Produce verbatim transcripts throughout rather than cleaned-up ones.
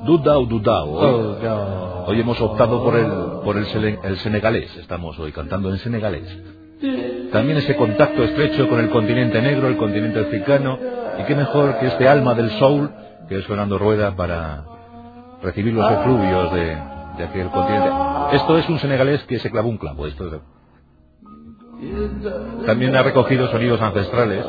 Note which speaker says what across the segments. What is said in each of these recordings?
Speaker 1: Dudao, Dudao. Hoy,
Speaker 2: Oh, no.
Speaker 1: hoy hemos optado por el, por el, sele- el senegalés. Estamos hoy cantando en senegalés. También ese contacto estrecho con el continente negro, el continente africano. Y qué mejor que este alma del soul, que es Fernando Rueda, para recibir los efluvios de, de aquel continente. Esto es un senegalés que se clavó un clavo. Esto es- También ha recogido sonidos ancestrales.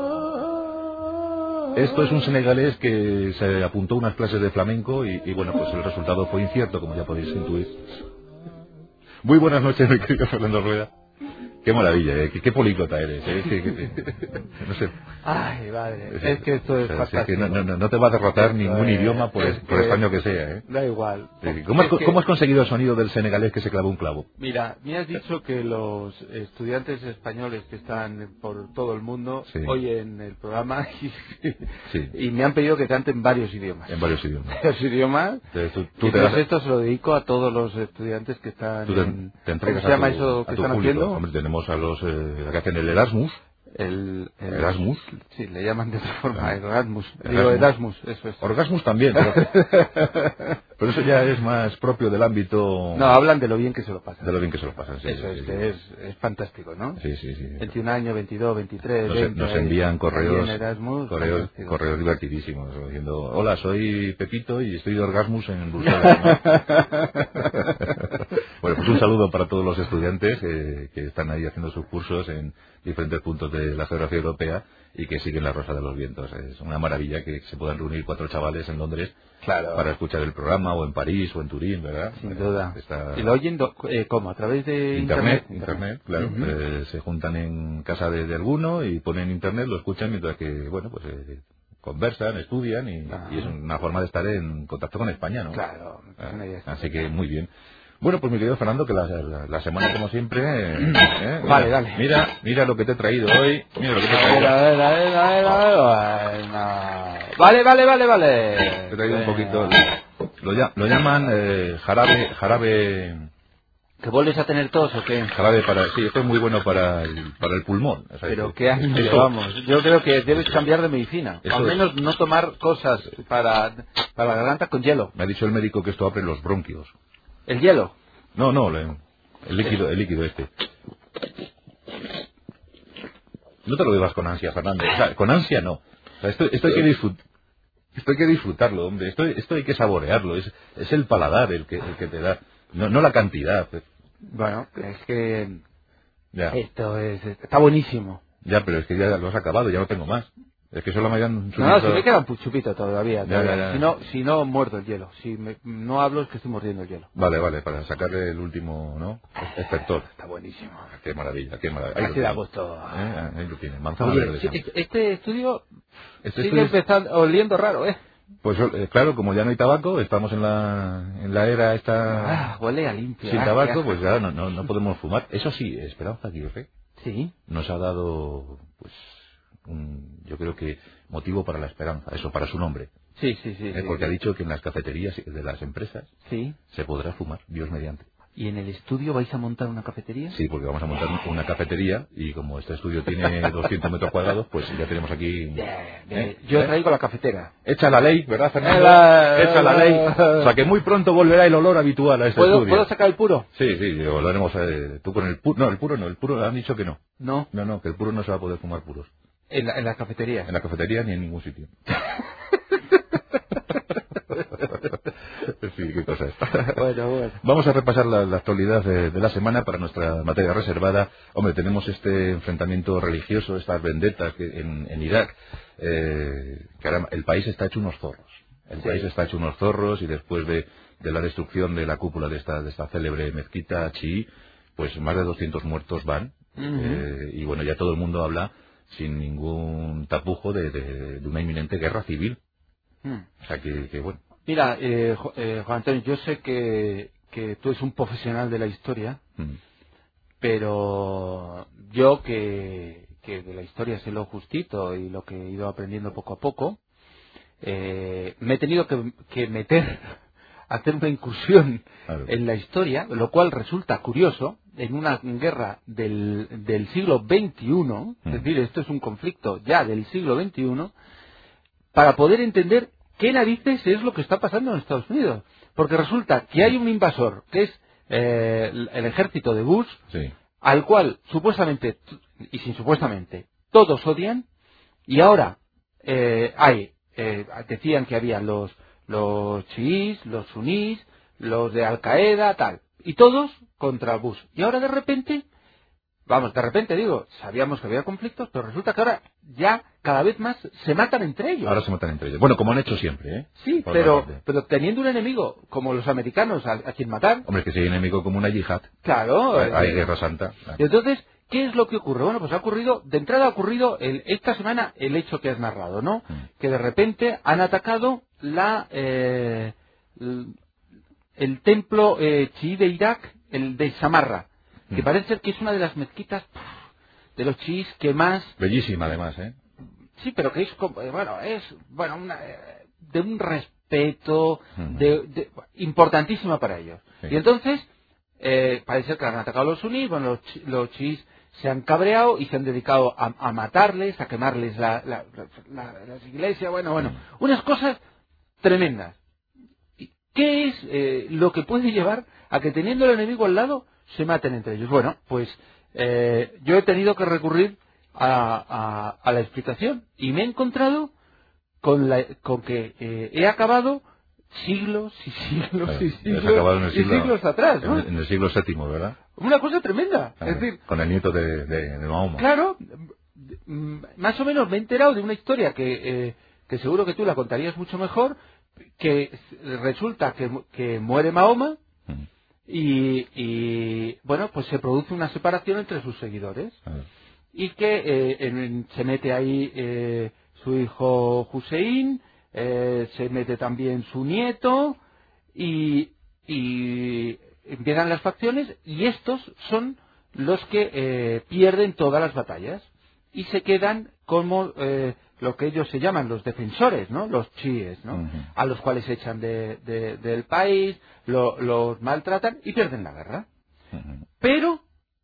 Speaker 1: Esto es un senegalés que se apuntó a unas clases de flamenco y, y bueno, pues el resultado fue incierto, como ya podéis intuir. Muy buenas noches, mi querido Fernando Rueda. Qué maravilla, ¿eh? qué, qué políglota eres, ¿eh? Que- que te- no sé.
Speaker 2: Ay, madre, es que esto es
Speaker 1: O sea,
Speaker 2: fantástico.
Speaker 1: es que no, no, no- no te va a derrotar
Speaker 2: Esto
Speaker 1: ningún
Speaker 2: es-
Speaker 1: idioma, por,
Speaker 2: es
Speaker 1: por
Speaker 2: que-
Speaker 1: extraño que sea, ¿eh?
Speaker 2: Da igual.
Speaker 1: Sí, ¿Cómo has,
Speaker 2: Es que-
Speaker 1: cómo has conseguido el sonido del senegalés que se clavó un clavo?
Speaker 2: Mira, me has dicho que los estudiantes españoles que están por todo el mundo
Speaker 1: Sí.
Speaker 2: oyen el programa y,
Speaker 1: Sí.
Speaker 2: y me han pedido que cante en varios idiomas.
Speaker 1: En varios idiomas.
Speaker 2: Varios idiomas.
Speaker 1: Entonces, tú,
Speaker 2: Y
Speaker 1: tú te
Speaker 2: entonces
Speaker 1: das-
Speaker 2: esto se lo dedico a todos los estudiantes que están
Speaker 1: tú te,
Speaker 2: en...
Speaker 1: te entregas
Speaker 2: ¿Cómo se llama
Speaker 1: a tu,
Speaker 2: eso
Speaker 1: a
Speaker 2: que
Speaker 1: tu
Speaker 2: están
Speaker 1: público.
Speaker 2: haciendo?
Speaker 1: Hombre, tenemos a los eh, que hacen el Erasmus.
Speaker 2: El, el-
Speaker 1: Erasmus.
Speaker 2: Sí, le llaman de otra forma,
Speaker 1: Ah.
Speaker 2: Erasmus.
Speaker 1: Erasmus.
Speaker 2: Digo, Erasmus, eso es.
Speaker 1: Orgasmus también, pero, pero eso ya es más propio del ámbito
Speaker 2: No, hablan de lo bien que se lo pasan.
Speaker 1: de lo bien que se lo pasan. Sí,
Speaker 2: Eso
Speaker 1: sí,
Speaker 2: es,
Speaker 1: sí.
Speaker 2: que es, es fantástico, ¿no?
Speaker 1: Sí, sí, sí.
Speaker 2: veintiún años, veintidós, veintitrés,
Speaker 1: Nos,
Speaker 2: veinte,
Speaker 1: nos envían correos,
Speaker 2: ahí en Erasmus,
Speaker 1: correos,
Speaker 2: fantástico.
Speaker 1: correos divertidísimos, diciendo, hola, soy Pepito y estoy de Orgasmus en Bruselas, ¿no? Bueno, pues un saludo para todos los estudiantes eh, que están ahí haciendo sus cursos en diferentes puntos de la geografía europea y que siguen la Rosa de los Vientos. Es una maravilla que se puedan reunir cuatro chavales en Londres
Speaker 2: Claro.
Speaker 1: para escuchar el programa, o en París, o en Turín, ¿verdad?
Speaker 2: Sin
Speaker 1: Eh,
Speaker 2: duda.
Speaker 1: está-
Speaker 2: ¿Y lo oyen do- eh, cómo? ¿A través de
Speaker 1: Internet,
Speaker 2: Internet?
Speaker 1: internet, claro.
Speaker 2: Ujú.
Speaker 1: Eh, se juntan en casa de, de alguno y ponen internet, lo escuchan mientras que, bueno, pues eh, conversan, estudian y,
Speaker 2: Ah.
Speaker 1: y es una forma de estar en contacto con España, ¿no?
Speaker 2: Claro.
Speaker 1: Ah,
Speaker 2: es una idea
Speaker 1: así
Speaker 2: estupenda.
Speaker 1: que muy bien. Bueno, pues mi querido Fernando, que la, la- la semana como siempre... eh, eh,
Speaker 2: Vale,
Speaker 1: mira,
Speaker 2: dale.
Speaker 1: Mira, mira lo que te he traído hoy. Mira lo que te he
Speaker 2: A ver,
Speaker 1: traído.
Speaker 2: a ver, a ver, a ver, a ver, bueno. Vale, vale, vale, vale.
Speaker 1: Te he traído un poquito...
Speaker 2: Venga.
Speaker 1: Lo, lla- lo llaman eh, jarabe... jarabe
Speaker 2: ¿Que vuelves a tener tos o qué?
Speaker 1: jarabe para... Sí, esto es muy bueno para el, para el pulmón. O sea,
Speaker 2: Pero
Speaker 1: esto-
Speaker 2: qué años
Speaker 1: esto-
Speaker 2: llevamos. Yo creo que debes cambiar de medicina.
Speaker 1: Eso
Speaker 2: Al
Speaker 1: es.
Speaker 2: menos no tomar cosas para, para la garganta con hielo.
Speaker 1: Me ha dicho el médico que esto abre los bronquios.
Speaker 2: El hielo.
Speaker 1: No, no, le- el líquido, el líquido este. No te lo bebas con ansia, Fernando. O sea, con ansia no. O sea, esto, esto hay que disfrut- esto hay que disfrutarlo, hombre. Esto, esto hay que saborearlo. Es, es el paladar el que, el que te da. No, no la cantidad.
Speaker 2: Bueno, es que
Speaker 1: Ya,
Speaker 2: esto es, está buenísimo.
Speaker 1: ya, pero es que ya lo has acabado, ya no tengo más. Es que solo me hayan
Speaker 2: No, no, si me queda un pu- chupito todavía.
Speaker 1: Ya,
Speaker 2: todavía.
Speaker 1: ya, ya.
Speaker 2: Si no, si no muerdo el hielo. Si me- no hablo es que estoy mordiendo el hielo.
Speaker 1: Vale, vale, para sacarle el último, ¿no? Espertor.
Speaker 2: Está buenísimo.
Speaker 1: Qué maravilla, qué maravilla. Ahí lo
Speaker 2: Así da
Speaker 1: tiene.
Speaker 2: gusto.
Speaker 1: ¿Eh? Ahí lo tiene. Manzana
Speaker 2: Oye,
Speaker 1: verde.
Speaker 2: sí,
Speaker 1: Santos.
Speaker 2: este- este estudio
Speaker 1: Este
Speaker 2: sigue
Speaker 1: estudio-
Speaker 2: empezando, oliendo raro, ¿eh?
Speaker 1: Pues eh, claro, como ya no hay tabaco, estamos en la, en la era esta
Speaker 2: Ah, huele a limpio.
Speaker 1: sin
Speaker 2: ah,
Speaker 1: tabaco,
Speaker 2: qué
Speaker 1: pues
Speaker 2: asco.
Speaker 1: ya no, no, no podemos fumar. Eso sí, Esperanza Aguirre
Speaker 2: Sí.
Speaker 1: nos ha dado, pues, un, yo creo que motivo para la esperanza, eso, para su nombre.
Speaker 2: Sí, sí, sí.
Speaker 1: Eh,
Speaker 2: sí,
Speaker 1: porque
Speaker 2: sí.
Speaker 1: ha dicho que en las cafeterías de las empresas
Speaker 2: Sí.
Speaker 1: se podrá fumar, Dios mediante.
Speaker 2: ¿Y en el estudio vais a montar una cafetería?
Speaker 1: Sí, porque vamos a montar una cafetería y como este estudio tiene doscientos metros cuadrados, pues ya tenemos aquí...
Speaker 2: Bien, bien.
Speaker 1: ¿Eh?
Speaker 2: Yo
Speaker 1: ¿Eh?
Speaker 2: traigo la cafetera.
Speaker 1: Echa la ley, ¿verdad, Fernando?
Speaker 2: La-
Speaker 1: Echa la ley. O sea que muy pronto volverá el olor habitual a este
Speaker 2: ¿Puedo,
Speaker 1: estudio.
Speaker 2: ¿Puedo sacar el puro?
Speaker 1: Sí, sí, lo haremos eh, tú con el puro. No, el puro no, el puro han dicho que no.
Speaker 2: No.
Speaker 1: No, no, que el puro no se va a poder fumar puros.
Speaker 2: En la, en la cafetería.
Speaker 1: En la cafetería ni en ningún sitio. Sí, qué cosas.
Speaker 2: Bueno, bueno.
Speaker 1: Vamos a repasar la, la actualidad de, de la semana para nuestra materia reservada. Hombre, tenemos este enfrentamiento religioso, estas vendetas que en, en Irak. Eh, caramba, el país está hecho unos zorros. El
Speaker 2: Sí.
Speaker 1: país está hecho unos zorros y después de, de la destrucción de la cúpula de esta, de esta célebre mezquita chií, pues más de doscientos muertos van.
Speaker 2: Ujú.
Speaker 1: Eh, y bueno, ya todo el mundo habla sin ningún tapujo de, de, de una inminente guerra civil.
Speaker 2: Hmm.
Speaker 1: O sea que, que bueno.
Speaker 2: Mira, eh, Jo- eh, Juan Antonio, yo sé que, que tú eres un profesional de la historia,
Speaker 1: mm.
Speaker 2: pero yo que, que de la historia sé lo justito y lo que he ido aprendiendo poco a poco, eh, me he tenido que, que meter, hacer una incursión
Speaker 1: Claro.
Speaker 2: en la historia, lo cual resulta curioso, en una guerra del, del siglo veintiuno,
Speaker 1: Mm.
Speaker 2: es decir, esto es un conflicto ya del siglo veintiuno, para poder entender ¿qué narices es lo que está pasando en Estados Unidos? Porque resulta que hay un invasor, que es eh, el ejército de Bush,
Speaker 1: sí.
Speaker 2: al cual supuestamente, y sin supuestamente, todos odian, y ahora eh, hay, eh, decían que había los, los chiíes, los sunís, los de Al Qaeda, tal, y todos contra Bush. Y ahora de repente, vamos, de repente digo, sabíamos que había conflictos, pero resulta que ahora ya cada vez más se matan entre ellos.
Speaker 1: Ahora se matan entre ellos. Bueno, como han hecho siempre, ¿eh?
Speaker 2: Sí,
Speaker 1: Por
Speaker 2: pero, pero teniendo un enemigo como los americanos a, a quien matar.
Speaker 1: Hombre, que si hay enemigo como una yihad.
Speaker 2: Claro.
Speaker 1: Hay, hay
Speaker 2: eh,
Speaker 1: guerra santa. Claro.
Speaker 2: Y entonces, ¿qué es lo que ocurre? Bueno, pues ha ocurrido, de entrada ha ocurrido el, esta semana el hecho que has narrado, ¿no? Mm. Que de repente han atacado la eh, el, el templo eh, chií de Irak, el de Samarra, mm. que parece ser que es una de las mezquitas de los chiíes que más...
Speaker 1: Bellísima, además, ¿eh?
Speaker 2: Sí, pero que es, bueno, es bueno una, de un respeto uh-huh. de, de, importantísima para ellos. Sí. Y entonces, eh, parece ser que han atacado a los sunís, bueno, los, chi, los chiís se han cabreado y se han dedicado a, a matarles, a quemarles la, la, la, la, las iglesias, bueno, bueno, uh-huh. unas cosas tremendas. ¿Qué es eh, lo que puede llevar a que teniendo el enemigo al lado se maten entre ellos? Bueno, pues eh, yo he tenido que recurrir A, a, a la explicación y me he encontrado con, la, con que eh, he acabado siglos y siglos claro, y, siglos,
Speaker 1: en el siglo,
Speaker 2: y siglos atrás, ¿no?
Speaker 1: En, en el siglo séptimo, ¿verdad?
Speaker 2: Una cosa tremenda.
Speaker 1: Claro,
Speaker 2: es decir,
Speaker 1: con el nieto de, de, de Mahoma.
Speaker 2: Claro, más o menos me he enterado de una historia que, eh, que seguro que tú la contarías mucho mejor, que resulta que, que muere Mahoma uh-huh. y, y, bueno, pues se produce una separación entre sus seguidores. Uh-huh. Y que eh, en, se mete ahí eh, su hijo Hussein, eh, se mete también su nieto, y, y empiezan las facciones, y estos son los que eh, pierden todas las batallas, y se quedan como eh, lo que ellos se llaman los defensores, ¿no? Los chiíes, ¿no? Uh-huh. A los cuales echan de, de, del país, lo, los maltratan y pierden la guerra. Uh-huh. Pero,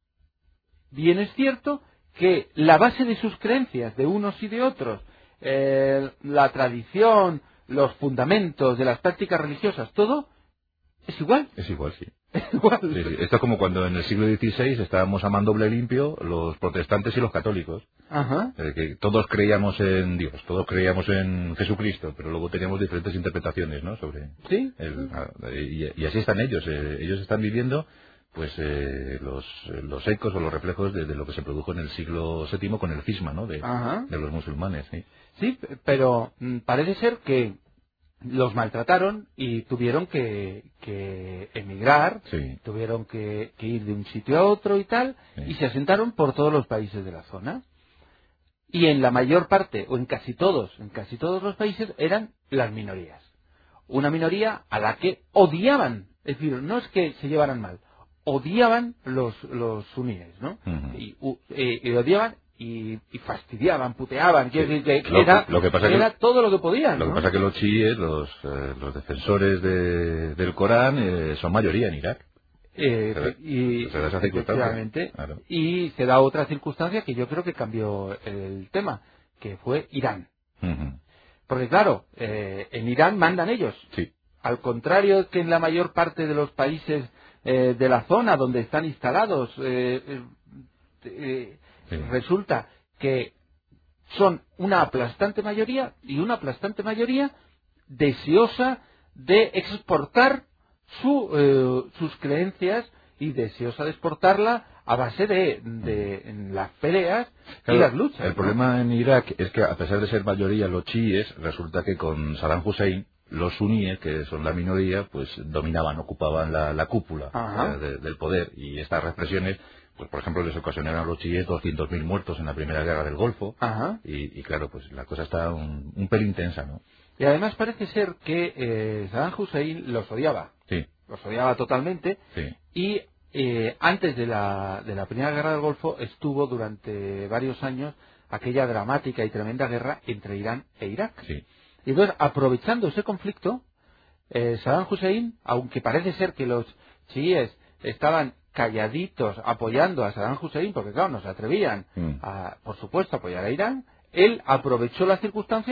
Speaker 2: bien es cierto que la base de sus creencias, de unos y de otros, eh, la tradición, los fundamentos de las prácticas religiosas, todo es igual.
Speaker 1: Es igual, sí.
Speaker 2: Es igual.
Speaker 1: Sí, sí. Esto es como cuando en el siglo dieciséis estábamos a mandoble limpio los protestantes y los católicos.
Speaker 2: Ajá.
Speaker 1: Eh, que todos creíamos en Dios, todos creíamos en Jesucristo, pero luego teníamos diferentes interpretaciones, ¿no? Sobre
Speaker 2: sí.
Speaker 1: El, y, y así están ellos. Eh, ellos están viviendo pues eh, los, los ecos o los reflejos de, de lo que se produjo en el siglo séptimo con el cisma, ¿no? De, de los musulmanes. ¿sí?
Speaker 2: sí, pero mm, parece ser que los maltrataron y tuvieron que, que emigrar,
Speaker 1: sí.
Speaker 2: tuvieron que, que ir de un sitio a otro y tal, sí. y se asentaron por todos los países de la zona. Y en la mayor parte, o en casi todos, en casi todos los países, eran las minorías. Una minoría a la que odiaban, es decir, no es que se llevaran mal, odiaban los, los suníes, ¿no? Uh-huh. y, uh, eh, y odiaban y, y fastidiaban, puteaban, sí. que, que, que
Speaker 1: lo,
Speaker 2: era,
Speaker 1: lo que pasa
Speaker 2: era
Speaker 1: que,
Speaker 2: todo lo que podían.
Speaker 1: Lo
Speaker 2: ¿no?
Speaker 1: que pasa es que los chiíes, los, eh, los defensores de, del Corán, eh, son mayoría en Irak.
Speaker 2: Eh,
Speaker 1: se da,
Speaker 2: y,
Speaker 1: se da esa circunstancia.
Speaker 2: Claro. Y se da otra circunstancia que yo creo que cambió el tema, que fue Irán.
Speaker 1: Uh-huh.
Speaker 2: Porque claro, eh, en Irán mandan ellos.
Speaker 1: Sí.
Speaker 2: Al contrario que en la mayor parte de los países eh, de la zona donde están instalados, eh, eh, sí. resulta que son una aplastante mayoría y una aplastante mayoría deseosa de exportar su, eh, sus creencias y deseosa de exportarla a base de, de en las peleas claro, y las luchas.
Speaker 1: El ¿no? problema en Irak es que a pesar de ser mayoría los chiíes, resulta que con Saddam Hussein los suníes, que son la minoría, pues dominaban, ocupaban la, la cúpula eh, de, del poder, y estas represiones, pues por ejemplo les ocasionaron a los chiíes doscientos mil muertos en la primera guerra del Golfo.
Speaker 2: Ajá.
Speaker 1: Y, y claro, pues la cosa está un, un pelín tensa, ¿no?
Speaker 2: Y además parece ser que eh, Saddam Hussein los odiaba.
Speaker 1: Sí.
Speaker 2: Los odiaba totalmente.
Speaker 1: Sí.
Speaker 2: Y eh, antes de la, de la primera guerra del Golfo estuvo durante varios años aquella dramática y tremenda guerra entre Irán e Irak.
Speaker 1: Sí.
Speaker 2: Y entonces, aprovechando ese conflicto, eh, Saddam Hussein, aunque parece ser que los chiíes estaban calladitos apoyando a Saddam Hussein, porque claro, no se atrevían, mm. a, por supuesto, a apoyar a Irán, él aprovechó la circunstancia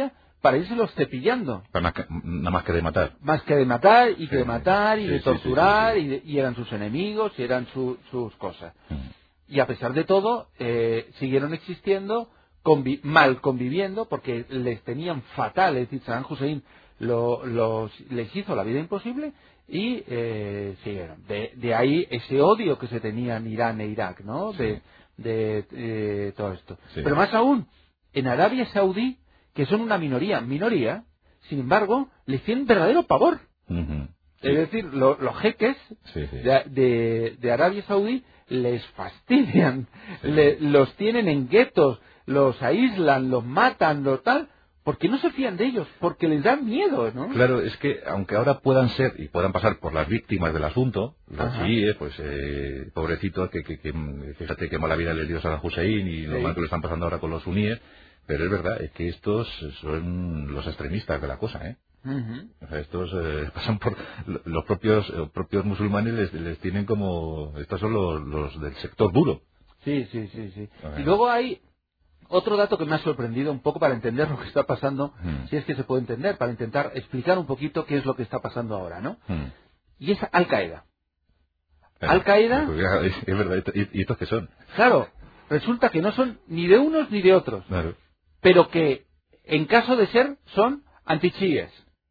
Speaker 2: para irse los cepillando.
Speaker 1: Para más que, nada más que de matar.
Speaker 2: Más que de matar, y que
Speaker 1: sí,
Speaker 2: de matar, y
Speaker 1: sí,
Speaker 2: de
Speaker 1: sí,
Speaker 2: torturar,
Speaker 1: sí, sí,
Speaker 2: sí. Y, de, y eran sus enemigos, y eran su, sus cosas.
Speaker 1: Mm.
Speaker 2: Y a pesar de todo, eh, siguieron existiendo, convi mal conviviendo, porque les tenían fatal, es decir, Saddam Hussein lo, los, les hizo la vida imposible, y eh, siguieron. De, de ahí ese odio que se tenía en Irán e Irak, ¿no?
Speaker 1: Sí.
Speaker 2: De, de eh, todo esto.
Speaker 1: Sí.
Speaker 2: Pero más aún, en Arabia Saudí, que son una minoría, minoría, sin embargo, les tienen verdadero pavor.
Speaker 1: Uh-huh. Sí.
Speaker 2: Es decir, lo, los jeques
Speaker 1: sí, sí.
Speaker 2: De, de, de Arabia Saudí les fastidian,
Speaker 1: sí.
Speaker 2: le, los tienen en guetos, los aíslan, los matan, lo tal, porque no se fían de ellos, porque les dan miedo, ¿no?
Speaker 1: Claro, es que aunque ahora puedan ser y puedan pasar por las víctimas del asunto, los
Speaker 2: Ajá.
Speaker 1: chiíes, pues eh, pobrecitos, que, que, que fíjate qué mala vida les dio Saddam Hussein y
Speaker 2: Sí.
Speaker 1: lo mal que lo están pasando ahora con los suníes, pero es verdad, es que estos son los extremistas de la cosa, ¿eh?
Speaker 2: Uh-huh.
Speaker 1: O sea, estos eh, pasan por los propios los propios musulmanes les, les tienen como estos son los, los del sector duro.
Speaker 2: Sí, sí, sí, sí.
Speaker 1: Ajá.
Speaker 2: Y luego hay otro dato que me ha sorprendido un poco para entender lo que está pasando,
Speaker 1: Hmm.
Speaker 2: si es que se puede entender, para intentar explicar un poquito qué es lo que está pasando ahora, ¿no?
Speaker 1: Hmm.
Speaker 2: Y es Al-Qaeda.
Speaker 1: Pero,
Speaker 2: Al-Qaeda,
Speaker 1: es, es verdad, ¿y, y estos qué son?
Speaker 2: claro, resulta que no son ni de unos ni de otros,
Speaker 1: Claro.
Speaker 2: pero que en caso de ser son antichiíes.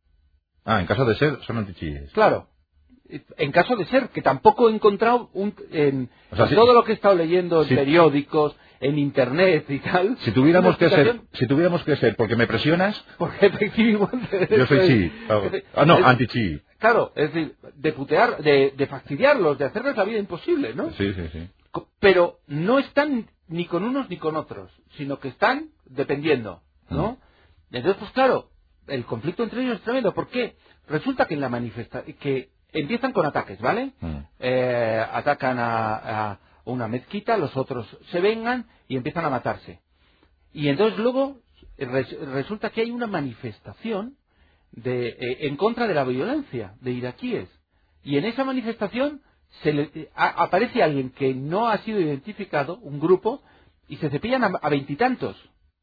Speaker 1: Ah, en caso de ser, son antichiíes.
Speaker 2: Claro, en caso de ser, que tampoco he encontrado un, en,
Speaker 1: O sea,
Speaker 2: en
Speaker 1: sí,
Speaker 2: todo lo que he estado leyendo en
Speaker 1: sí.
Speaker 2: periódicos, en internet y tal.
Speaker 1: Si tuviéramos que ser,
Speaker 2: explicación,
Speaker 1: si tuviéramos que ser, porque me presionas,
Speaker 2: porque efectivamente
Speaker 1: yo soy chií. Ah, no,
Speaker 2: es-
Speaker 1: anti-chií.
Speaker 2: Claro, es decir, de putear, de, de fastidiarlos, de hacerles la vida imposible, ¿no?
Speaker 1: Sí, sí, sí.
Speaker 2: Co- Pero no están ni con unos ni con otros, sino que están dependiendo, ¿no? Entonces, pues claro, el conflicto entre ellos es tremendo. ¿Por qué? Resulta que en la manifestación, que empiezan con ataques, ¿vale?
Speaker 1: Mm.
Speaker 2: Eh, atacan a, a una mezquita, los otros se vengan y empiezan a matarse. Y entonces luego res- resulta que hay una manifestación de, eh, en contra de la violencia de iraquíes. Y en esa manifestación se le, eh, a- aparece alguien que no ha sido identificado, un grupo, y se cepillan a veintitantos.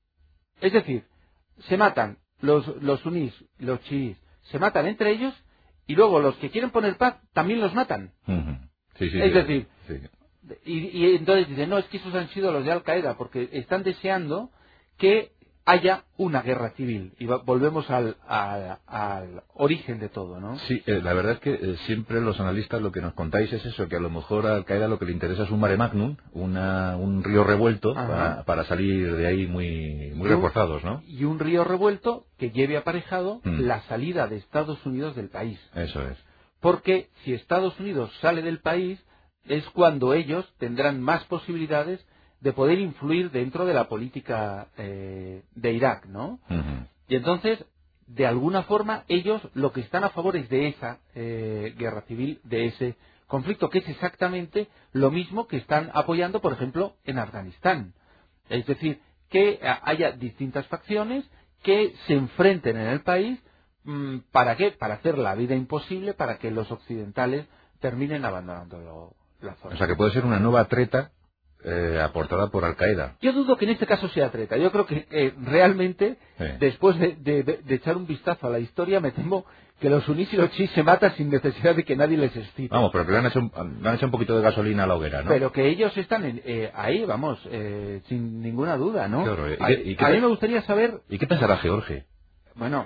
Speaker 2: Es decir, se matan los, los sunís, los chiíes, se matan entre ellos, y luego los que quieren poner paz también los matan.
Speaker 1: Ujú. Sí, sí,
Speaker 2: Es
Speaker 1: sí,
Speaker 2: decir,
Speaker 1: sí.
Speaker 2: Y, y entonces dicen, no, es que esos han sido los de Al-Qaeda, porque están deseando que haya una guerra civil. Y va- volvemos al, al, al origen de todo, ¿no?
Speaker 1: Sí, eh, la verdad es que eh, siempre los analistas lo que nos contáis es eso, que a lo mejor a Al-Qaeda lo que le interesa es un mare magnum, una, un río revuelto
Speaker 2: Ajá.
Speaker 1: para, para salir de ahí muy, muy
Speaker 2: Y un-
Speaker 1: reforzados, ¿no?
Speaker 2: Y un río revuelto que lleve aparejado
Speaker 1: Mm.
Speaker 2: la salida de Estados Unidos del país.
Speaker 1: Eso es.
Speaker 2: Porque si Estados Unidos sale del país, es cuando ellos tendrán más posibilidades de poder influir dentro de la política eh, de Irak, ¿no?
Speaker 1: Ujú.
Speaker 2: Y entonces, de alguna forma, ellos lo que están a favor es de esa eh, guerra civil, de ese conflicto, que es exactamente lo mismo que están apoyando, por ejemplo, en Afganistán. Es decir, que a- haya distintas facciones que se enfrenten en el país. mm, ¿Para qué? Para hacer la vida imposible, para que los occidentales terminen abandonando lo- la zona.
Speaker 1: O sea, que puede ser una nueva treta eh, aportada por Al-Qaeda.
Speaker 2: Yo dudo que en este caso sea treta. Yo creo que eh, realmente,
Speaker 1: Sí.
Speaker 2: después de, de- de- de echar un vistazo a la historia, me temo que los sunís y los chiíes se matan sin necesidad de que nadie les excite.
Speaker 1: Vamos, pero que le han hecho, un- le han hecho un poquito de gasolina a la hoguera, ¿no?
Speaker 2: Pero que ellos están en- eh, ahí, vamos, eh, sin ninguna duda, ¿no?
Speaker 1: Qué horror. ¿Y
Speaker 2: a,
Speaker 1: qué- y qué
Speaker 2: a
Speaker 1: te-
Speaker 2: mí me gustaría saber,
Speaker 1: ¿Y qué pensará George?
Speaker 2: bueno,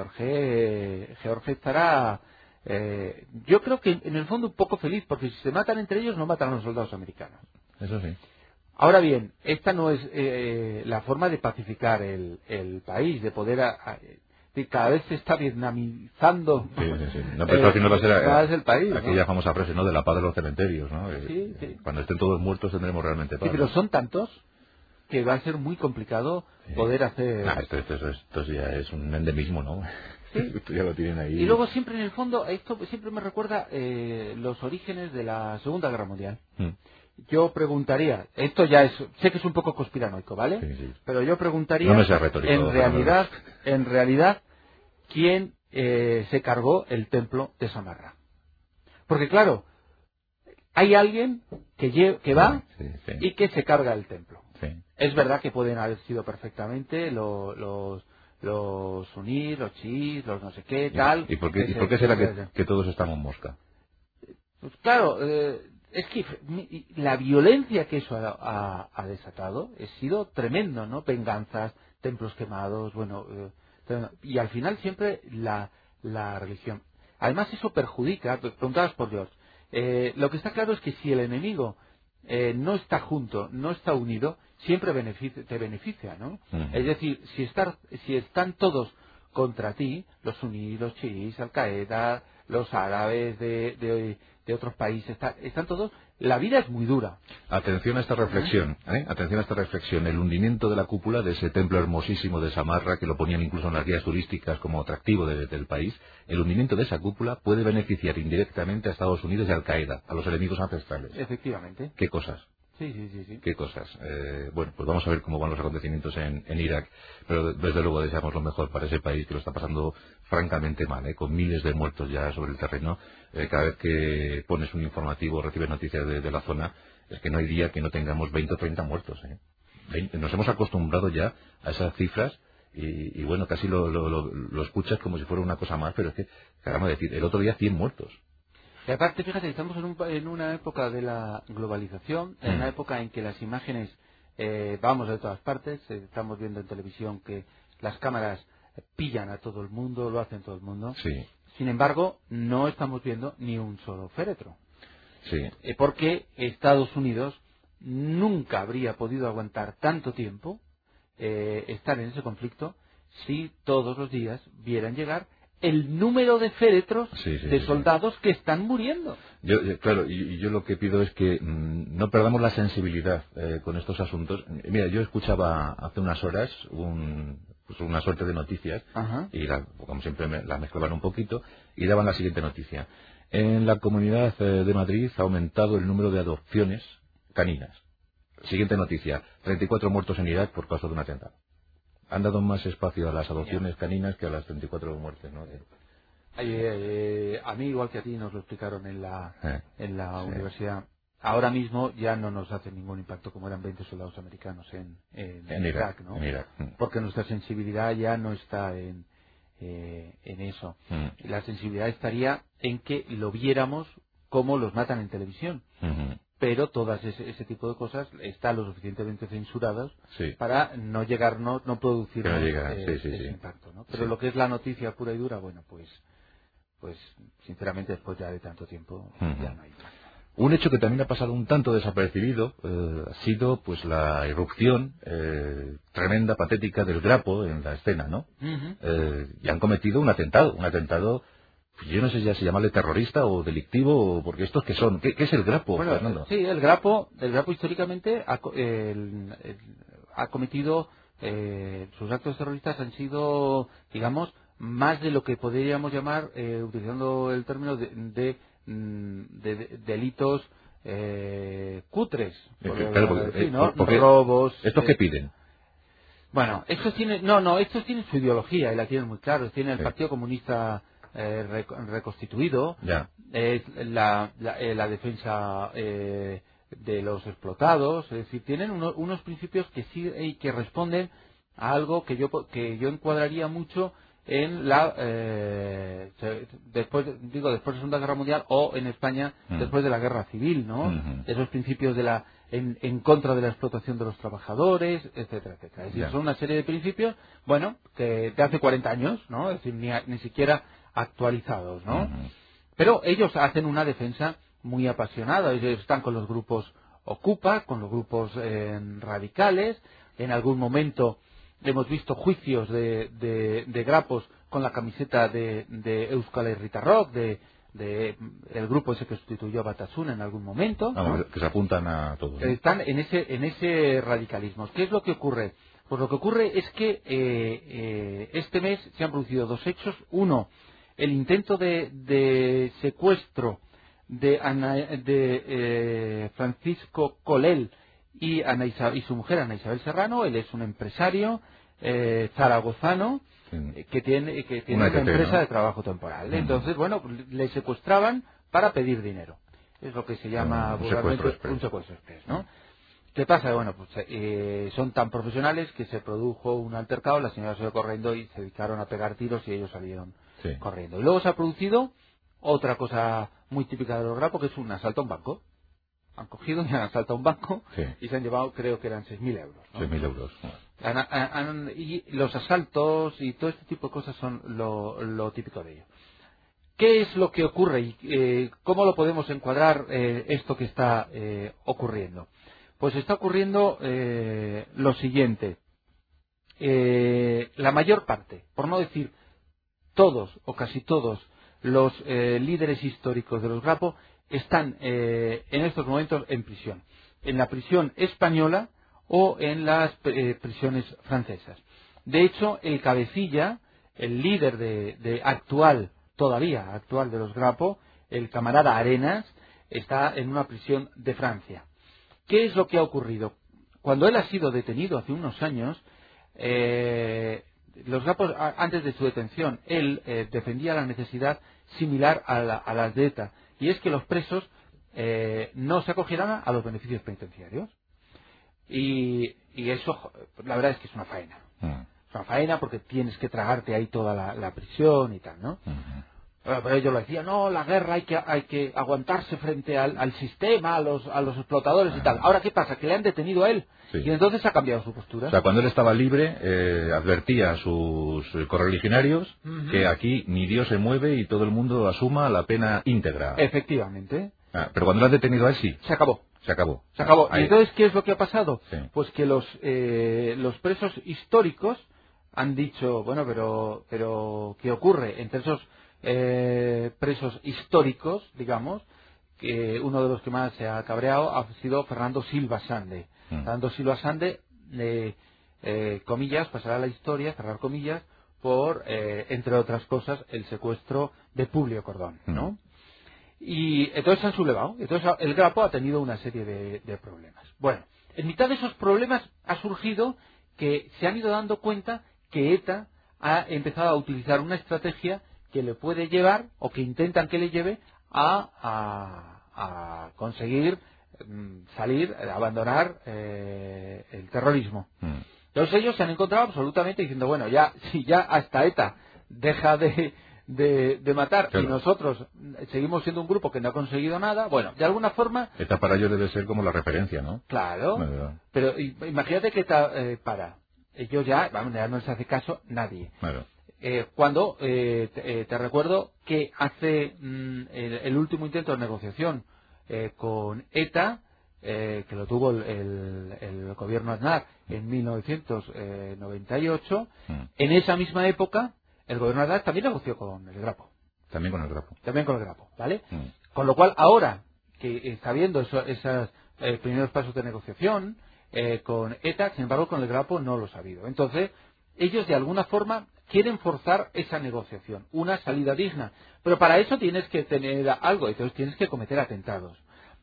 Speaker 2: George, George estará, eh, yo creo que en el fondo un poco feliz, porque si se matan entre ellos no matan a los soldados americanos.
Speaker 1: Eso sí.
Speaker 2: Ahora bien, esta no es eh, la forma de pacificar el, el país, de poder... A, a- de cada vez se está vietnamizando
Speaker 1: Sí, sí, sí. No, pero
Speaker 2: eh,
Speaker 1: al final va a ser
Speaker 2: más el país, ¿no?
Speaker 1: aquella famosa frase, ¿no? De la paz de los cementerios, ¿no? Eh,
Speaker 2: Sí, sí.
Speaker 1: Cuando estén todos muertos tendremos realmente paz.
Speaker 2: Sí, pero
Speaker 1: ¿no?
Speaker 2: son tantos que va a ser muy complicado
Speaker 1: Sí.
Speaker 2: poder hacer...
Speaker 1: Ah, esto, esto, esto, esto ya es un endemismo, ¿no?
Speaker 2: Sí.
Speaker 1: Esto ya lo tienen ahí.
Speaker 2: Y luego siempre en el fondo, esto siempre me recuerda eh, los orígenes de la Segunda Guerra Mundial.
Speaker 1: Mm.
Speaker 2: Yo preguntaría, esto ya es, sé que es un poco conspiranoico, ¿vale?
Speaker 1: Sí, sí.
Speaker 2: Pero yo preguntaría,
Speaker 1: No me sea retórico,
Speaker 2: en
Speaker 1: por
Speaker 2: realidad, en realidad, ¿quién eh, se cargó el templo de Samarra? Porque claro, hay alguien que, lle- que va
Speaker 1: Sí, sí,
Speaker 2: y que se carga el templo.
Speaker 1: sí.
Speaker 2: Es verdad que pueden haber sido perfectamente lo- los, los suníes, los chiíes, los no sé qué, tal.
Speaker 1: ¿Y por qué, ¿y por qué será que, que todos estamos mosca?
Speaker 2: Pues claro, eh, es que la violencia que eso ha, ha, ha desatado ha sido tremendo, ¿no? Venganzas, templos quemados, bueno, eh, y al final siempre la, la religión. Además eso perjudica, preguntabas por George, eh, lo que está claro es que si el enemigo eh, no está junto, no está unido, siempre beneficia, te beneficia, ¿no? Uh-huh. Es decir, si, estar, si están todos contra ti, los suníes, los chiíes, Al-Qaeda, los árabes de, de, de otros países, está, están todos, la vida es muy dura.
Speaker 1: Atención a esta reflexión, ¿eh? Atención a esta reflexión. El hundimiento de la cúpula de ese templo hermosísimo de Samarra, que lo ponían incluso en las guías turísticas como atractivo de, del país, el hundimiento de esa cúpula puede beneficiar indirectamente a Estados Unidos y a Al-Qaeda, a los enemigos ancestrales.
Speaker 2: Efectivamente.
Speaker 1: ¿Qué cosas?
Speaker 2: Sí, sí, sí, sí.
Speaker 1: ¿Qué cosas? Eh, bueno, pues vamos a ver cómo van los acontecimientos en, en Irak, pero desde luego deseamos lo mejor para ese país que lo está pasando francamente mal, ¿eh? Con miles de muertos ya sobre el terreno. Eh, cada vez que pones un informativo, recibes noticias de, de la zona, es que no hay día que no tengamos veinte o treinta muertos. ¿eh? veinte, nos hemos acostumbrado ya a esas cifras y, y bueno, casi lo, lo, lo, lo escuchas como si fuera una cosa más, pero es que, caramba, decir, el otro día cien muertos.
Speaker 2: Y aparte, fíjate, estamos en, un, en una época de la globalización, en mm. una época en que las imágenes eh, vamos de todas partes, eh, estamos viendo en televisión que las cámaras pillan a todo el mundo, lo hacen todo el mundo.
Speaker 1: Sí.
Speaker 2: Sin embargo, no estamos viendo ni un solo féretro.
Speaker 1: Sí.
Speaker 2: Eh, porque Estados Unidos nunca habría podido aguantar tanto tiempo eh, estar en ese conflicto si todos los días vieran llegar el número de féretros
Speaker 1: sí, sí,
Speaker 2: de
Speaker 1: sí,
Speaker 2: soldados
Speaker 1: sí.
Speaker 2: que están muriendo.
Speaker 1: Yo, yo, claro, y, y yo lo que pido es que mmm, no perdamos la sensibilidad eh, con estos asuntos. Mira, yo escuchaba hace unas horas un, pues una suerte de noticias,
Speaker 2: Ajá.
Speaker 1: y la, como siempre me, la mezclaban un poquito, y daban la siguiente noticia. En la Comunidad eh, de Madrid ha aumentado el número de adopciones caninas. Siguiente noticia, treinta y cuatro muertos en Irak por causa de un atentado. Han dado más espacio a las adopciones caninas que a las treinta y cuatro muertes, ¿no?
Speaker 2: Eh, eh, a mí, igual que a ti, nos lo explicaron en la,
Speaker 1: eh,
Speaker 2: en la
Speaker 1: sí.
Speaker 2: universidad. Ahora mismo ya no nos hace ningún impacto como eran veinte soldados americanos en, en,
Speaker 1: en Irak,
Speaker 2: Irak, ¿no?
Speaker 1: En Irak.
Speaker 2: Porque nuestra sensibilidad ya no está en, eh, en eso.
Speaker 1: Mm.
Speaker 2: La sensibilidad estaría en que lo viéramos como los matan en televisión.
Speaker 1: Mm-hmm.
Speaker 2: Pero todas ese, ese tipo de cosas están lo suficientemente censuradas
Speaker 1: sí.
Speaker 2: para no llegar, no, no producir
Speaker 1: no llega,
Speaker 2: eh,
Speaker 1: sí, sí,
Speaker 2: ese
Speaker 1: sí.
Speaker 2: impacto, ¿no? Pero
Speaker 1: sí.
Speaker 2: lo que es la noticia pura y dura, bueno, pues, pues sinceramente después ya de tanto tiempo
Speaker 1: uh-huh.
Speaker 2: ya no hay más.
Speaker 1: Un hecho que también ha pasado un tanto desapercibido eh, ha sido pues la irrupción eh, tremenda, patética del Grapo en la escena, ¿no?
Speaker 2: Uh-huh.
Speaker 1: Eh, y han cometido un atentado, un atentado. Yo no sé ya si llamarle terrorista o delictivo, o porque estos que son. ¿Qué, qué es el Grapo,
Speaker 2: bueno,
Speaker 1: Fernando?
Speaker 2: Sí, el Grapo, el Grapo históricamente ha, el, el, ha cometido, eh, sus actos terroristas han sido, digamos, más de lo que podríamos llamar, eh, utilizando el término de, de, de, de delitos eh, cutres.
Speaker 1: Por, claro, porque,
Speaker 2: decir,
Speaker 1: eh,
Speaker 2: ¿no?
Speaker 1: porque
Speaker 2: Robos.
Speaker 1: ¿Estos
Speaker 2: eh,
Speaker 1: qué piden?
Speaker 2: Bueno, estos tienen, no, no, estos tienen su ideología y la tienen muy claro. Tienen el
Speaker 1: sí.
Speaker 2: Partido Comunista Eh, reconstituido,
Speaker 1: ya.
Speaker 2: eh, la, la, eh, la defensa eh, de los explotados, es decir, tienen uno, unos principios que sí eh, que responden a algo que yo que yo encuadraría mucho en la eh, después digo después de la Segunda Guerra Mundial o en España mm. después de la Guerra Civil, ¿no? Mm-hmm. Esos principios de la en, en contra de la explotación de los trabajadores, etcétera, etcétera. Es decir, yeah. son una serie de principios, bueno, que de hace cuarenta años, ¿no? Es decir, ni, ni siquiera actualizados, ¿no? Uh-huh. Pero ellos hacen una defensa muy apasionada. Ellos están con los grupos Ocupa, con los grupos eh, radicales. En algún momento hemos visto juicios de, de, de grapos con la camiseta de, de Euskal Herritarrok, de, de el grupo ese que sustituyó a Batasuna en algún momento.
Speaker 1: Ah,
Speaker 2: ¿no?
Speaker 1: Que se apuntan a todos, ¿no?
Speaker 2: Están en ese, en ese radicalismo. ¿Qué es lo que ocurre? Pues lo que ocurre es que eh, eh, este mes se han producido dos hechos. Uno, el intento de, de secuestro de, Ana, de eh, Francisco Colel y, Ana Isabel, y su mujer Ana Isabel Serrano. Él es un empresario eh, zaragozano sí. que tiene, que tiene una, una empresa ¿no? de trabajo temporal. Mm. Entonces, bueno, le secuestraban para pedir dinero. Es lo que se llama
Speaker 1: un secuestro
Speaker 2: un secuestro express, ¿no? ¿qué pasa? Bueno, pues eh, son tan profesionales que se produjo un altercado, la señora salió corriendo y se dedicaron a pegar tiros y ellos salieron sí. corriendo. Y luego se ha producido otra cosa muy típica de los grapos, que es un asalto a un banco. Han cogido y han asaltado a un banco sí. y se han llevado, creo que eran seis mil euros. ¿no?
Speaker 1: seis mil euros.
Speaker 2: Han, han, han, y los asaltos y todo este tipo de cosas son lo, lo típico de ello. ¿Qué es lo que ocurre y eh, cómo lo podemos encuadrar eh, esto que está eh, ocurriendo? Pues está ocurriendo eh, lo siguiente. Eh, la mayor parte, por no decir todos o casi todos los eh, líderes históricos de los Grapo están eh, en estos momentos en prisión. En la prisión española o en las eh, prisiones francesas. De hecho, el cabecilla, el líder de, de actual, todavía actual de los Grapo, el camarada Arenas, está en una prisión de Francia. ¿Qué es lo que ha ocurrido? Cuando él ha sido detenido hace unos años, eh, los Grapos, antes de su detención, él eh, defendía la necesidad similar a, la, a las de ETA, y es que los presos eh, no se acogieran a los beneficios penitenciarios. Y, y eso, la verdad es que es una faena. Uh-huh. Es una faena porque tienes que tragarte ahí toda la, la prisión y tal, ¿no? Uh-huh. Pero ellos lo decían, no, la guerra hay que hay que aguantarse frente al, al sistema, a los a los explotadores uh-huh. y tal. Ahora, ¿qué pasa? Que le han detenido a él sí. y entonces ha cambiado su postura.
Speaker 1: O sea, cuando él estaba libre, eh, advertía a sus correligionarios uh-huh. que aquí ni Dios se mueve y todo el mundo asuma la pena íntegra.
Speaker 2: Efectivamente.
Speaker 1: Ah, pero cuando lo han detenido a él, sí.
Speaker 2: Se acabó.
Speaker 1: Se acabó.
Speaker 2: Se acabó. Ah, ¿y entonces qué es lo que ha pasado?
Speaker 1: Sí.
Speaker 2: Pues que los eh, los presos históricos han dicho, bueno, pero pero ¿qué ocurre? Entre esos eh, presos históricos, digamos, que uno de los que más se ha cabreado ha sido Fernando Silva Sande. Mm. Fernando Silva Sande, eh, eh, comillas, pasará a la historia, cerrar comillas, por, eh, entre otras cosas, el secuestro de Publio Cordón, ¿no? Mm. Y entonces se han sublevado. Entonces el Grapo ha tenido una serie de, de problemas. Bueno, en mitad de esos problemas ha surgido que se han ido dando cuenta que ETA ha empezado a utilizar una estrategia que le puede llevar, o que intentan que le lleve, a, a, a conseguir mm, salir, abandonar eh, el terrorismo. Mm. Entonces ellos se han encontrado absolutamente diciendo, bueno, ya si ya hasta ETA deja de... De, de matar claro. y nosotros seguimos siendo un grupo que no ha conseguido nada, bueno, de alguna forma...
Speaker 1: ETA para ellos debe ser como la referencia, ¿no?
Speaker 2: Claro, no, pero imagínate que ETA eh, para. Ellos ya, vamos, ya no les hace caso nadie.
Speaker 1: Claro.
Speaker 2: Eh, cuando, eh, te, eh, te recuerdo que hace mm, el, el último intento de negociación eh, con ETA, eh, que lo tuvo el, el, el gobierno Aznar en mil novecientos noventa y ocho, mm. en esa misma época... El gobierno de Aznar también negoció con el Grapo.
Speaker 1: También con el Grapo.
Speaker 2: También con el Grapo, ¿vale?
Speaker 1: Mm.
Speaker 2: Con lo cual, ahora que está viendo eso, esos eh, primeros pasos de negociación eh, con ETA, sin embargo, con el Grapo no lo ha habido. Entonces, ellos de alguna forma quieren forzar esa negociación, una salida digna. Pero para eso tienes que tener algo, entonces tienes que cometer atentados.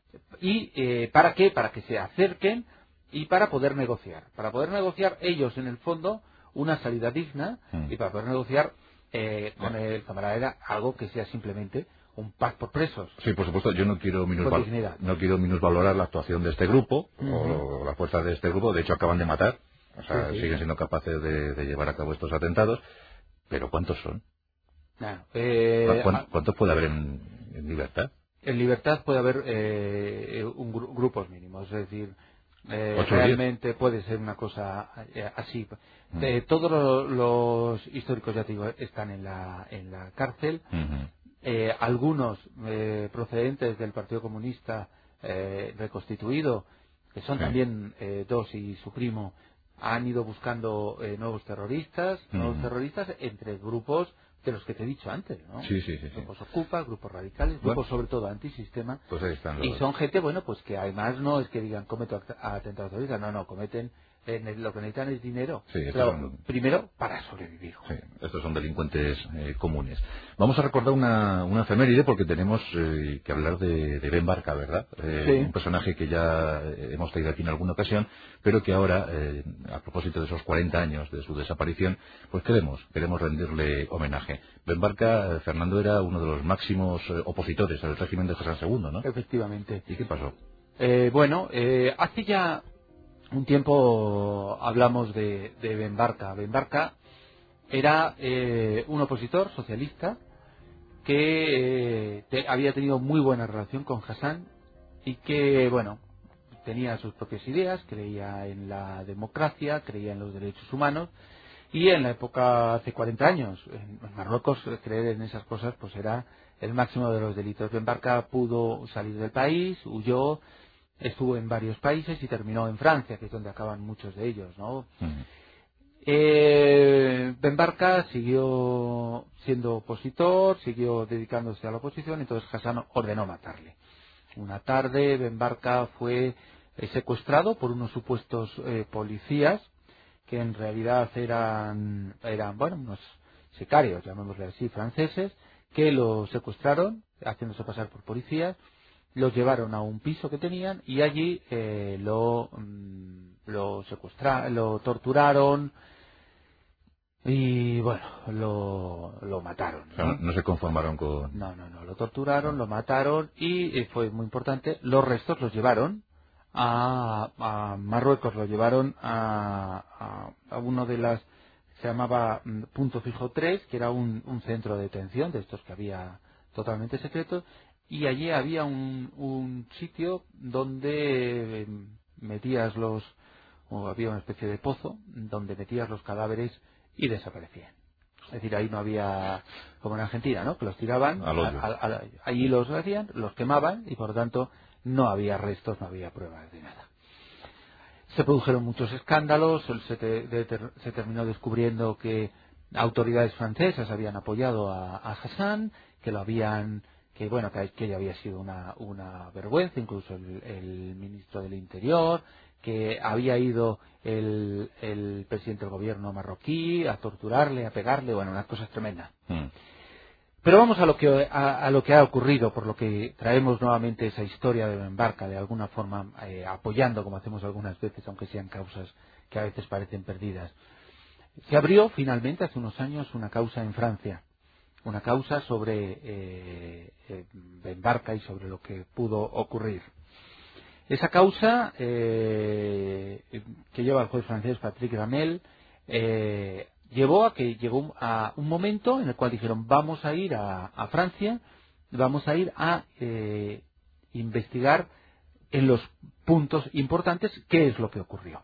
Speaker 2: ¿Y eh, para qué? Para que se acerquen y para poder negociar. Para poder negociar ellos, en el fondo... una salida digna mm. y para poder negociar eh, con yeah. el camarada algo que sea simplemente un paz por presos.
Speaker 1: Sí, por supuesto, yo no quiero minusval no quiero minusvalorar la actuación de este grupo uh-huh. o las fuerzas de este grupo, de hecho acaban de matar, o sea, sí, sí. siguen siendo capaces de, de llevar a cabo estos atentados, pero ¿cuántos son?
Speaker 2: No, eh,
Speaker 1: ¿Cuántos, ¿Cuántos puede haber en, en libertad?
Speaker 2: En libertad puede haber eh, un gru- grupos mínimos, es decir... Eh, realmente puede ser una cosa eh, así. Mm. Eh, todos los, los históricos, ya te digo, están en la, en la cárcel. Mm-hmm. Eh, algunos eh, procedentes del Partido Comunista eh, reconstituido, que son sí. también eh, dos y su primo, han ido buscando eh, nuevos terroristas, mm. nuevos terroristas entre grupos de los que te he dicho antes, ¿no?
Speaker 1: Sí, sí, sí.
Speaker 2: Grupos ocupa, grupos radicales, grupos bueno, sobre todo antisistema.
Speaker 1: Pues ahí están los...
Speaker 2: Y son gente, bueno, pues que además no es que digan cometo atentados terroristas, no, no, cometen, eh, lo que necesitan es dinero.
Speaker 1: Sí,
Speaker 2: pero
Speaker 1: son...
Speaker 2: primero para sobrevivir.
Speaker 1: Sí, estos son delincuentes eh, comunes. Vamos a recordar una, una efeméride porque tenemos eh, que hablar de, de Ben Barka, ¿verdad? Eh, sí. Un personaje que ya hemos traído aquí en alguna ocasión, pero que ahora, eh, a propósito de esos cuarenta años de su desaparición, pues queremos, queremos rendirle homenaje. Ben Barka, eh, Fernando, era uno de los máximos eh, opositores al régimen de José segundo, ¿no?
Speaker 2: Efectivamente.
Speaker 1: ¿Y qué pasó?
Speaker 2: Eh, bueno, eh, hace ya un tiempo hablamos de, de Ben Barka. Ben Barka era eh, un opositor socialista que eh, te, había tenido muy buena relación con Hassan y que, bueno, tenía sus propias ideas, creía en la democracia, creía en los derechos humanos, y en la época hace cuarenta años, en Marruecos, creer en esas cosas pues era el máximo de los delitos. Ben Barka pudo salir del país, huyó, estuvo en varios países y terminó en Francia, que es donde acaban muchos de ellos, ¿no? Uh-huh. Eh, Ben Barka siguió siendo opositor, siguió dedicándose a la oposición, entonces Hassan ordenó matarle. Una tarde Ben Barka fue eh, secuestrado por unos supuestos eh, policías que en realidad eran, eran bueno, unos sicarios, llamémosle así, franceses, que lo secuestraron, haciéndose pasar por policías, los llevaron a un piso que tenían y allí eh, lo, lo secuestraron, lo torturaron y, bueno, lo, lo mataron, ¿no?
Speaker 1: O sea, no se conformaron con...
Speaker 2: No, no, no, lo torturaron, lo mataron y eh, fue muy importante, los restos los llevaron a, a Marruecos, lo llevaron a, a, a uno de las, se llamaba Punto Fijo tres, que era un, un centro de detención, de estos que había totalmente secretos, y allí había un, un sitio donde metías los, o había una especie de pozo, donde metías los cadáveres y desaparecían. Es decir, ahí no había, como en Argentina, ¿no? Que los tiraban,
Speaker 1: al hoyo.
Speaker 2: A, a, a, allí los hacían, los quemaban y por lo tanto no había restos, no había pruebas de nada. Se produjeron muchos escándalos, se, te, de, ter, se terminó descubriendo que autoridades francesas habían apoyado a, a Hassan, que lo habían, que bueno, que aquello había sido una, una vergüenza, incluso el, el ministro del Interior, que había ido el, el presidente del gobierno marroquí a torturarle, a pegarle, bueno, unas cosas tremendas. Mm. Pero vamos a lo que a, a lo que ha ocurrido, por lo que traemos nuevamente esa historia de Ben Barka, de alguna forma eh, apoyando, como hacemos algunas veces, aunque sean causas que a veces parecen perdidas. Se abrió finalmente hace unos años una causa en Francia, una causa sobre eh, eh, Ben Barka y sobre lo que pudo ocurrir. Esa causa eh, que lleva el juez francés Patrick Ramel eh, llevó a que llegó a un momento en el cual dijeron vamos a ir a, a Francia, vamos a ir a eh, investigar en los puntos importantes qué es lo que ocurrió.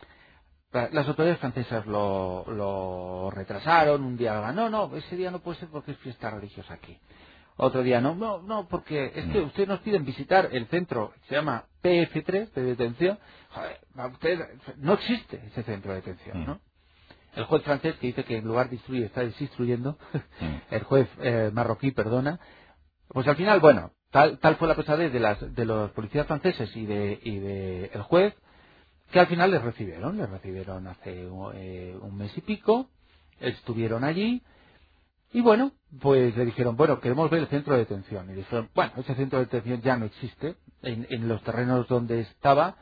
Speaker 2: Las autoridades francesas lo, lo retrasaron, un día no, no, ese día no puede ser porque es fiesta religiosa aquí. Otro día no, no, no, porque es que ustedes nos piden visitar el centro, se llama P F tres, de detención. Joder, usted, no existe ese centro de detención, ¿no? El juez francés que dice que en lugar de instruir está desinstruyendo, el juez eh, marroquí, perdona, pues al final, bueno, tal, tal fue la pesadez de las de los policías franceses y de y de el juez, que al final les recibieron, les recibieron hace eh, un mes y pico, estuvieron allí. Y bueno, pues le dijeron, bueno, queremos ver el centro de detención. Y dijeron, bueno, ese centro de detención ya no existe. En, en los terrenos donde estaba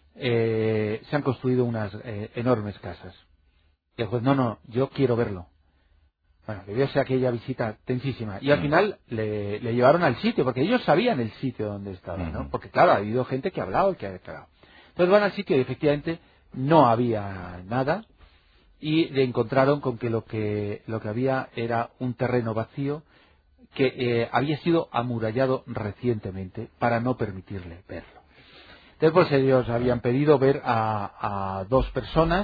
Speaker 2: eh, se han construido unas eh, enormes casas. Y el juez, no, no, yo quiero verlo. Bueno, debió ser aquella visita tensísima. Y al mm. final le, le llevaron al sitio, porque ellos sabían el sitio donde estaba, ¿no? Mm. Porque claro, ha habido gente que ha hablado y que ha declarado. Entonces van al sitio y efectivamente no había nada. Y le encontraron con que lo que lo que había era un terreno vacío que eh, había sido amurallado recientemente para no permitirle verlo. Después ellos habían pedido ver a, a dos personas,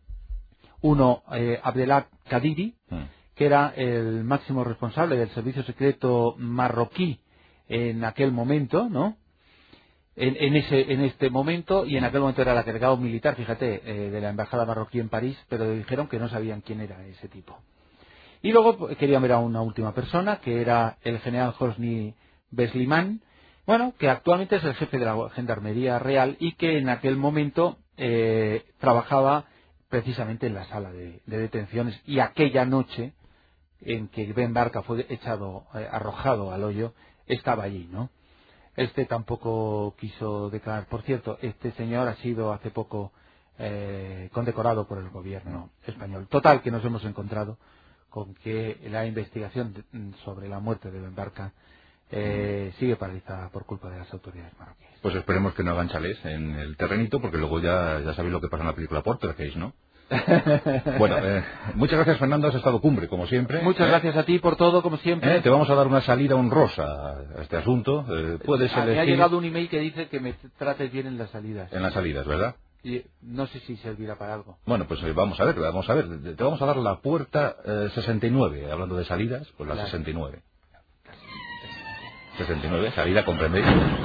Speaker 2: uno eh, Abdelak Kadiri, que era el máximo responsable del servicio secreto marroquí en aquel momento, ¿no? En, en ese en este momento, y en aquel momento era el agregado militar, fíjate, eh, de la embajada marroquí en París, pero le dijeron que no sabían quién era ese tipo. Y luego querían ver a una última persona, que era el general Hosni Besliman, bueno, que actualmente es el jefe de la Gendarmería Real y que en aquel momento eh, trabajaba precisamente en la sala de, de detenciones, y aquella noche en que Ben Barka fue echado, eh, arrojado al hoyo, estaba allí, ¿no? Este tampoco quiso declarar. Por cierto, este señor ha sido hace poco eh, condecorado por el gobierno español. Total, que nos hemos encontrado con que la investigación sobre la muerte de Ben Barka eh, sigue paralizada por culpa de las autoridades marroquíes.
Speaker 1: Pues esperemos que no hagan chalés en el terrenito, porque luego ya, ya sabéis lo que pasa en la película Portercase, ¿no? Bueno, eh, muchas gracias, Fernando, has estado cumbre, como siempre.
Speaker 2: Muchas
Speaker 1: ¿eh?
Speaker 2: gracias a ti por todo, como siempre.
Speaker 1: ¿Eh? Te vamos a dar una salida honrosa a este asunto. Eh, puedes
Speaker 2: Ah,
Speaker 1: elegir...
Speaker 2: me ha llegado un email que dice que me trates bien en las salidas.
Speaker 1: En las salidas, ¿verdad?
Speaker 2: Y no sé si servirá para algo.
Speaker 1: Bueno, pues eh, vamos a ver, vamos a ver. Te vamos a dar la puerta eh, sesenta y nueve, hablando de salidas, pues la
Speaker 2: Claro.
Speaker 1: sesenta y nueve. sesenta y nueve, salida, comprendéis.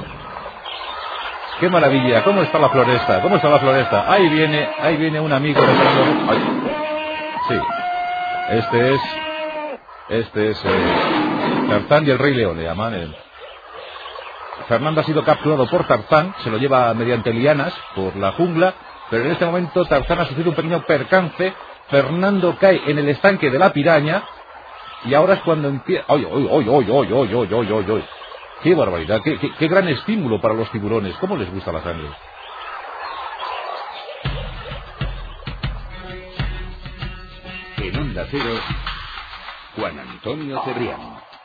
Speaker 1: ¡Qué maravilla! ¿Cómo está la floresta? ¿Cómo está la floresta? Ahí viene, ahí viene un amigo. Ay. Sí, este es, este es eh, Tarzán y el Rey León, le llaman. Eh. Fernando ha sido capturado por Tarzán, se lo lleva mediante lianas por la jungla, pero en este momento Tarzán ha sufrido un pequeño percance. Fernando cae en el estanque de la piraña y ahora es cuando empieza... ¡Oy, oy, oy, oy, oy, oy, oy, oy, oy, oy! ¡Qué barbaridad! Qué, qué, ¡Qué gran estímulo para los tiburones! ¿Cómo les gusta la sangre?
Speaker 3: En Onda Cero, Juan Antonio Cebrián.